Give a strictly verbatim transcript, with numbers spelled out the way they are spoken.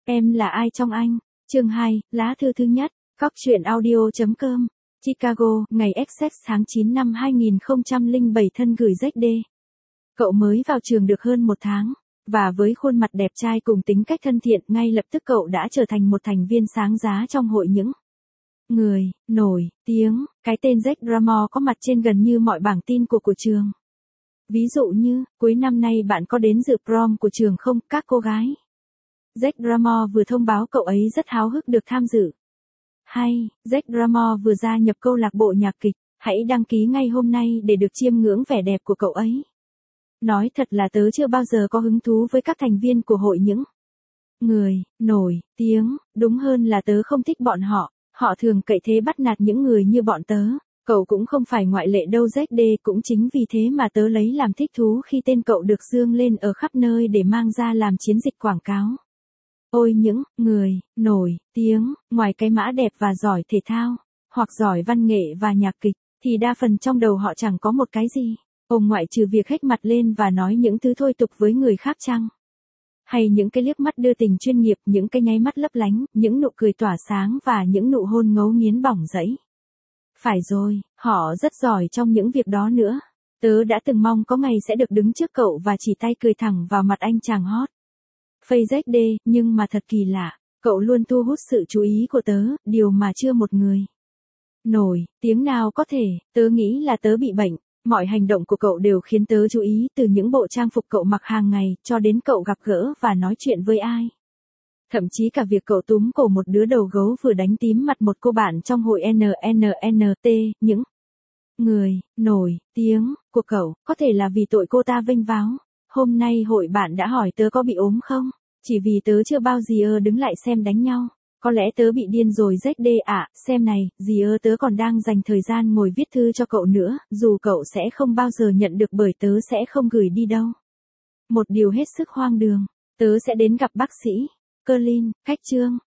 Em là ai trong anh? Chương hai, lá thư thứ nhất, Cóc truyện audio chấm com, Chicago, ngày Essex tháng chín năm hai nghìn không trăm lẻ bảy thân gửi dét đê. Cậu mới vào trường được hơn một tháng, và với khuôn mặt đẹp trai cùng tính cách thân thiện, ngay lập tức cậu đã trở thành một thành viên sáng giá trong hội những người nổi tiếng. Cái tên Jack Dramore có mặt trên gần như mọi bảng tin của của trường. Ví dụ như, cuối năm nay bạn có đến dự prom của trường không, các cô gái? Jack Dramore vừa thông báo cậu ấy rất háo hức được tham dự. Hay, Jack Dramore vừa gia nhập câu lạc bộ nhạc kịch, hãy đăng ký ngay hôm nay để được chiêm ngưỡng vẻ đẹp của cậu ấy. Nói thật là tớ chưa bao giờ có hứng thú với các thành viên của hội những người nổi tiếng, đúng hơn là tớ không thích bọn họ, họ thường cậy thế bắt nạt những người như bọn tớ. Cậu cũng không phải ngoại lệ đâu dét đê, cũng chính vì thế mà tớ lấy làm thích thú khi tên cậu được dương lên ở khắp nơi để mang ra làm chiến dịch quảng cáo. Ôi những người nổi tiếng, ngoài cái mã đẹp và giỏi thể thao, hoặc giỏi văn nghệ và nhạc kịch, thì đa phần trong đầu họ chẳng có một cái gì. Ông ngoại trừ việc hếch mặt lên và nói những thứ thôi tục với người khác chăng? Hay những cái liếc mắt đưa tình chuyên nghiệp, những cái nháy mắt lấp lánh, những nụ cười tỏa sáng và những nụ hôn ngấu nghiến bỏng rẫy. Phải rồi, họ rất giỏi trong những việc đó nữa. Tớ đã từng mong có ngày sẽ được đứng trước cậu và chỉ tay cười thẳng vào mặt anh chàng hot Face dét đê, nhưng mà thật kỳ lạ, cậu luôn thu hút sự chú ý của tớ, điều mà chưa một người nổi tiếng nào có thể. Tớ nghĩ là tớ bị bệnh, mọi hành động của cậu đều khiến tớ chú ý, từ những bộ trang phục cậu mặc hàng ngày, cho đến cậu gặp gỡ và nói chuyện với ai. Thậm chí cả việc cậu túm cổ một đứa đầu gấu vừa đánh tím mặt một cô bạn trong hội en en en tê, những người nổi tiếng của cậu, có thể là vì tội cô ta vênh váo. Hôm nay hội bạn đã hỏi tớ có bị ốm không, chỉ vì tớ chưa bao giờ đứng lại xem đánh nhau. Có lẽ tớ bị điên rồi dét đê ạ, xem này, dì ơ tớ còn đang dành thời gian ngồi viết thư cho cậu nữa, dù cậu sẽ không bao giờ nhận được bởi tớ sẽ không gửi đi đâu. Một điều hết sức hoang đường, tớ sẽ đến gặp bác sĩ Colin, cách chương.